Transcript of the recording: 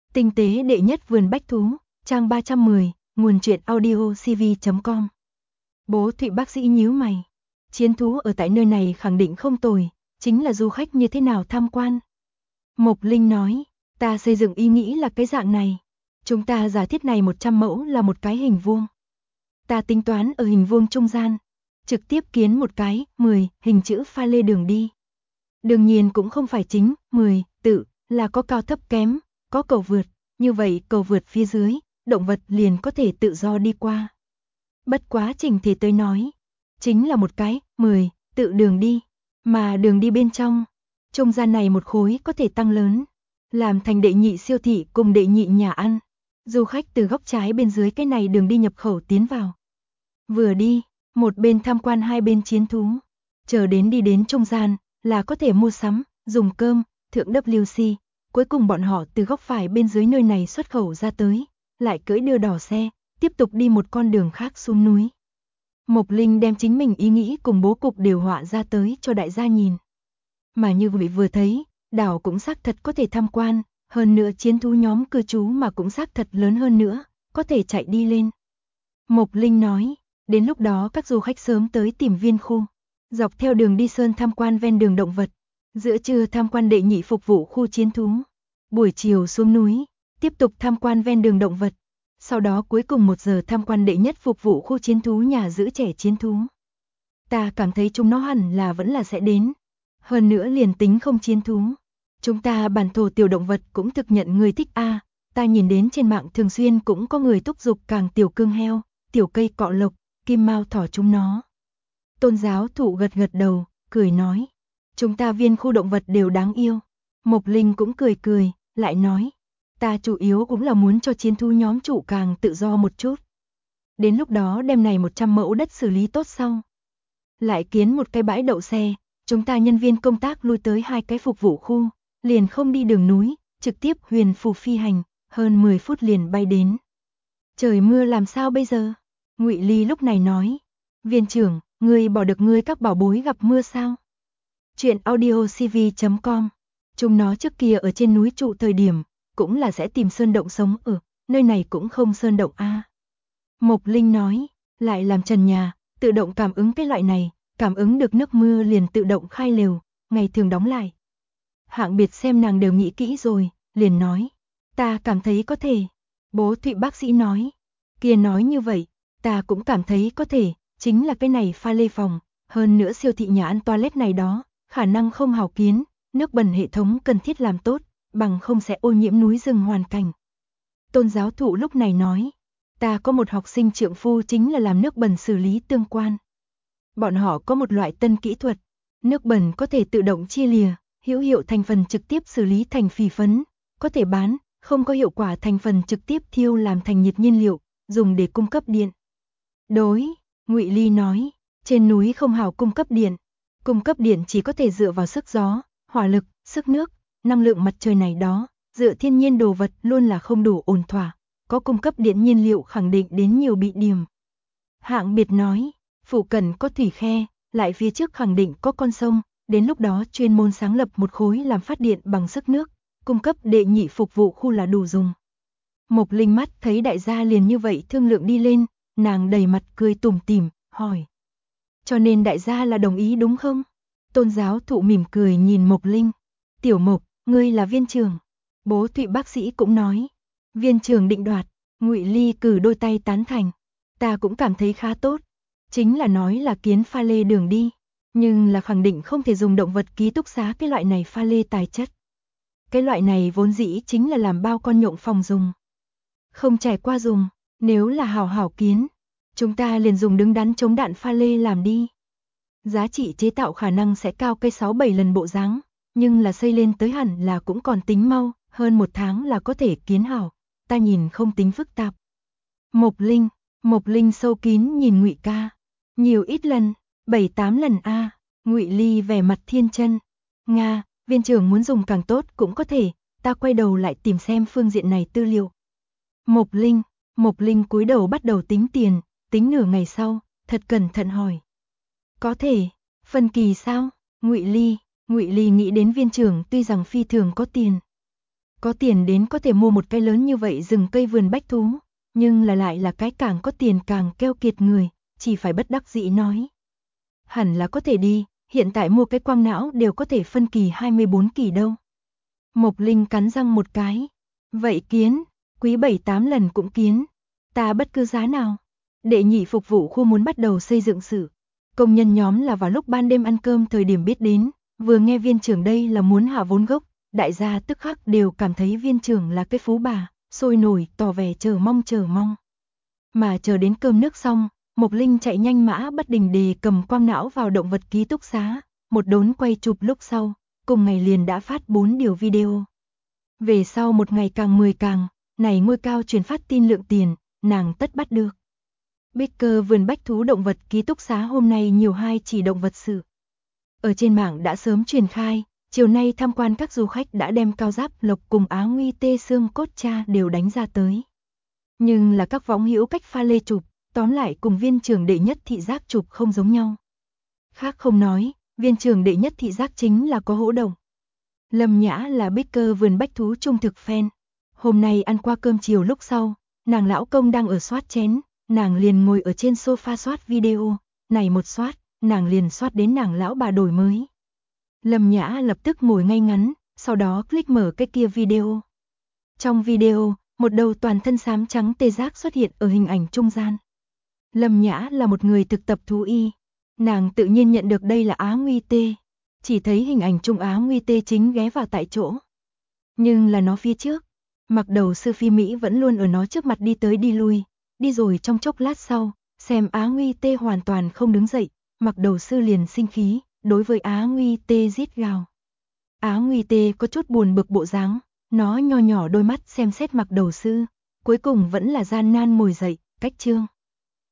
Tinh tế đệ nhất vườn bách thú, trang 310, nguồn truyện audio cv.com. Bố Thụy bác sĩ nhíu mày. Chiến thú ở tại nơi này khẳng định không tồi, chính là du khách như thế nào tham quan. Mộc Linh nói, ta xây dựng ý nghĩ là cái dạng này. Chúng ta giả thiết này 100 mẫu là một cái hình vuông. Ta tính toán ở hình vuông trung gian, trực tiếp kiến một cái 10 hình chữ pha lê đường đi. Đương nhiên cũng không phải chính 10 tự là có cao thấp kém, có cầu vượt, như vậy cầu vượt phía dưới, động vật liền có thể tự do đi qua. Bất quá trình thì tới nói, chính là một cái 10 tự đường đi, mà đường đi bên trong, trung gian này một khối có thể tăng lớn, làm thành đệ nhị siêu thị cùng đệ nhị nhà ăn. Du khách từ góc trái bên dưới cái này đường đi nhập khẩu tiến vào. Vừa đi, một bên tham quan hai bên chiến thú, chờ đến đi đến trung gian là có thể mua sắm, dùng cơm, thượng WC. Cuối cùng bọn họ từ góc phải bên dưới nơi này xuất khẩu ra tới, lại cưỡi đưa đỏ xe, tiếp tục đi một con đường khác xuống núi. Mộc Linh đem chính mình ý nghĩ cùng bố cục đều họa ra tới cho đại gia nhìn. Mà như vậy vừa thấy, đảo cũng xác thật có thể tham quan, hơn nữa chiến thú nhóm cư trú mà cũng xác thật lớn hơn nữa, có thể chạy đi lên. Mộc Linh nói, đến lúc đó các du khách sớm tới tìm viên khu, dọc theo đường đi sơn tham quan ven đường động vật, giữa trưa tham quan đệ nhị phục vụ khu chiến thú, buổi chiều xuống núi, tiếp tục tham quan ven đường động vật, sau đó cuối cùng 1 giờ tham quan đệ nhất phục vụ khu chiến thú nhà giữ trẻ chiến thú. Ta cảm thấy chúng nó hẳn là vẫn là sẽ đến, hơn nữa liền tính không chiến thú. Chúng ta bản thổ tiểu động vật cũng thực nhận người thích a. Ta nhìn đến trên mạng thường xuyên cũng có người thúc giục càng tiểu cương heo, tiểu cây cọ lộc, kim mao thỏ chúng nó. Tôn giáo thụ gật gật đầu, cười nói, chúng ta viên khu động vật đều đáng yêu. Mộc Linh cũng cười cười, lại nói, ta chủ yếu cũng là muốn cho chiến thú nhóm trụ càng tự do một chút. Đến lúc đó đem này 100 mẫu đất xử lý tốt sau, lại kiến một cái bãi đậu xe, chúng ta nhân viên công tác lui tới 2 cái phục vụ khu, liền không đi đường núi, trực tiếp huyền phù phi hành, hơn 10 phút liền bay đến. Trời mưa làm sao bây giờ? Ngụy Ly lúc này nói, viên trưởng, ngươi bỏ được ngươi các bảo bối gặp mưa sao? Chuyện audio cv.com. Chúng nó trước kia ở trên núi trụ thời điểm, cũng là sẽ tìm sơn động sống ở, nơi này cũng không sơn động a. Mộc Linh nói, lại làm trần nhà, tự động cảm ứng cái loại này, cảm ứng được nước mưa liền tự động khai lều, ngày thường đóng lại. Hạng Biệt xem nàng đều nghĩ kỹ rồi, liền nói, ta cảm thấy có thể. Bố Thụy bác sĩ nói, kia nói như vậy, ta cũng cảm thấy có thể, chính là cái này pha lê phòng, hơn nữa siêu thị nhà ăn toilet này đó, khả năng không hảo kiến, nước bẩn hệ thống cần thiết làm tốt, bằng không sẽ ô nhiễm núi rừng hoàn cảnh. Tôn giáo thụ lúc này nói, ta có một học sinh trượng phu chính là làm nước bẩn xử lý tương quan. Bọn họ có một loại tân kỹ thuật, nước bẩn có thể tự động chia lìa, hữu hiệu thành phần trực tiếp xử lý thành phì phấn, có thể bán, không có hiệu quả thành phần trực tiếp thiêu làm thành nhiệt nhiên liệu, dùng để cung cấp điện. Đối, Ngụy Ly nói, trên núi không hảo cung cấp điện chỉ có thể dựa vào sức gió, hỏa lực, sức nước, năng lượng mặt trời này đó, dựa thiên nhiên đồ vật luôn là không đủ ổn thỏa, có cung cấp điện nhiên liệu khẳng định đến nhiều bị điểm. Hạng Biệt nói, phụ cận có thủy khe, lại phía trước khẳng định có con sông, đến lúc đó chuyên môn sáng lập một khối làm phát điện bằng sức nước, cung cấp đệ nhị phục vụ khu là đủ dùng. Mộc Linh mắt thấy đại gia liền như vậy thương lượng đi lên, nàng đầy mặt cười tủm tỉm, hỏi. Cho nên đại gia là đồng ý đúng không? Tôn giáo thụ mỉm cười nhìn Mộc Linh. Tiểu Mộc, ngươi là viên trưởng. Bố Thụy bác sĩ cũng nói. Viên trưởng định đoạt, Ngụy Ly cử đôi tay tán thành. Ta cũng cảm thấy khá tốt. Chính là nói là kiến pha lê đường đi. Nhưng là khẳng định không thể dùng động vật ký túc xá cái loại này pha lê tài chất. Cái loại này vốn dĩ chính là làm bao con nhộng phòng dùng. Không trải qua dùng, nếu là hảo hảo kiến, chúng ta liền dùng đứng đắn chống đạn pha lê làm đi. Giá trị chế tạo khả năng sẽ cao cây 6-7 lần bộ dáng, nhưng là xây lên tới hẳn là cũng còn tính mau, hơn 1 tháng là có thể kiến hảo, ta nhìn không tính phức tạp. Mộc Linh sâu kín nhìn Ngụy ca, nhiều ít lần, 7-8 lần a. Ngụy Ly vẻ mặt thiên chân, Nga, viên trưởng muốn dùng càng tốt cũng có thể, ta quay đầu lại tìm xem phương diện này tư liệu. Mộc Linh cúi đầu bắt đầu tính tiền, tính nửa ngày sau, thật cẩn thận hỏi. Có thể, phân kỳ sao? Ngụy Ly nghĩ đến viên trưởng tuy rằng phi thường có tiền. Có tiền đến có thể mua một cái lớn như vậy rừng cây vườn bách thú, nhưng lại là cái càng có tiền càng keo kiệt người, chỉ phải bất đắc dĩ nói. Hẳn là có thể đi, hiện tại mua cái quang não đều có thể phân kỳ 24 kỳ đâu. Mộc Linh cắn răng một cái. Vậy kiến, quý 7-8 lần cũng kiến. Ta bất cứ giá nào. Đệ nhị phục vụ khu muốn bắt đầu xây dựng sự. Công nhân nhóm là vào lúc ban đêm ăn cơm thời điểm biết đến, vừa nghe viên trưởng đây là muốn hạ vốn gốc, đại gia tức khắc đều cảm thấy viên trưởng là cái phú bà, sôi nổi tỏ vẻ chờ mong. Mà chờ đến cơm nước xong, Mộc Linh chạy nhanh mã bất đình đề cầm quang não vào động vật ký túc xá, một đốn quay chụp lúc sau, cùng ngày liền đã phát 4 điều video. Về sau một ngày càng 10 càng, này ngôi cao truyền phát tin lượng tiền, nàng tất bắt được. Baker vườn bách thú động vật ký túc xá hôm nay nhiều 2 chỉ động vật sự. Ở trên mạng đã sớm truyền khai, chiều nay tham quan các du khách đã đem cao giáp lộc cùng Á Nguy tê xương cốt cha đều đánh ra tới. Nhưng là các võng hữu cách pha lê chụp, tóm lại cùng viên trưởng đệ nhất thị giác chụp không giống nhau. Khác không nói, viên trưởng đệ nhất thị giác chính là có hỗ động. Lâm Nhã là Baker vườn bách thú trung thực fan. Hôm nay ăn qua cơm chiều lúc sau, nàng lão công đang ở soát chén, nàng liền ngồi ở trên sofa soát video, này một soát, nàng liền soát đến nàng lão bà đổi mới. Lâm Nhã lập tức ngồi ngay ngắn, sau đó click mở cái kia video. Trong video, một đầu toàn thân xám trắng tê giác xuất hiện ở hình ảnh trung gian. Lâm Nhã là một người thực tập thú y, nàng tự nhiên nhận được đây là Á Nguy tê, chỉ thấy hình ảnh trung Á Nguy tê chính ghé vào tại chỗ. Nhưng là nó phía trước, mặc đầu sư phi Mỹ vẫn luôn ở nó trước mặt đi tới đi lui, đi rồi trong chốc lát sau, xem Á Nguy tê hoàn toàn không đứng dậy, mặc đầu sư liền sinh khí, đối với Á Nguy tê rít gào. Á Nguy tê có chút buồn bực bộ dáng, nó nho nhỏ đôi mắt xem xét mặc đầu sư, cuối cùng vẫn là gian nan ngồi dậy, cách chương.